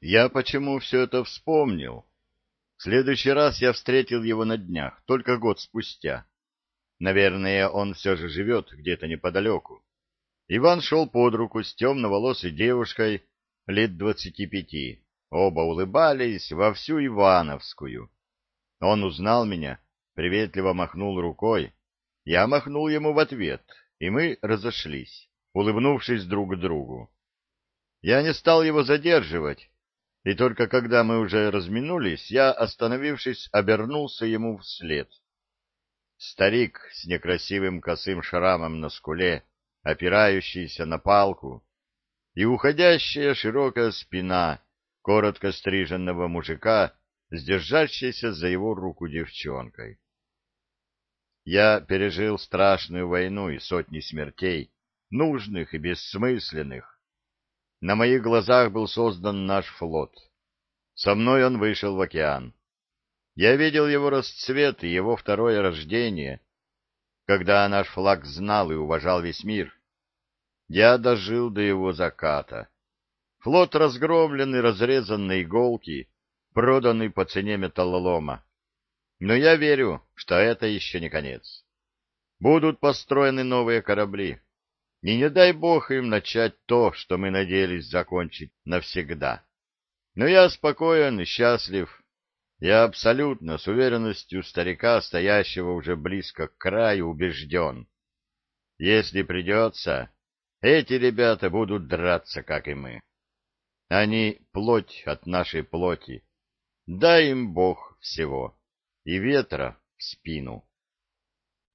Я почему все это вспомнил? В следующий раз я встретил его на днях, только год спустя. Наверное, он все же живет где-то неподалеку. Иван шел под руку с темноволосой девушкой лет 25. Оба улыбались во всю Ивановскую. Он узнал меня, приветливо махнул рукой. Я махнул ему в ответ, и мы разошлись, улыбнувшись друг другу. Я не стал его задерживать, и только когда мы уже разминулись, я, остановившись, обернулся ему вслед. Старик с некрасивым косым шрамом на скуле, опирающийся на палку, и уходящая широкая спина коротко стриженного мужика, сдержащейся за его руку девчонкой. Я пережил страшную войну и сотни смертей, нужных и бессмысленных. На моих глазах был создан наш флот. Со мной он вышел в океан. Я видел его расцвет и его второе рождение, когда наш флаг знал и уважал весь мир. Я дожил до его заката. Флот разгромлен и разрезан на иголки, проданный по цене металлолома. Но я верю, что это еще не конец. Будут построены новые корабли. И не дай бог им начать то, что мы надеялись закончить навсегда. Но я спокоен и счастлив. Я абсолютно с уверенностью старика, стоящего уже близко к краю, убежден. Если придется, эти ребята будут драться, как и мы. Они плоть от нашей плоти. Дай им Бог всего. И ветра в спину.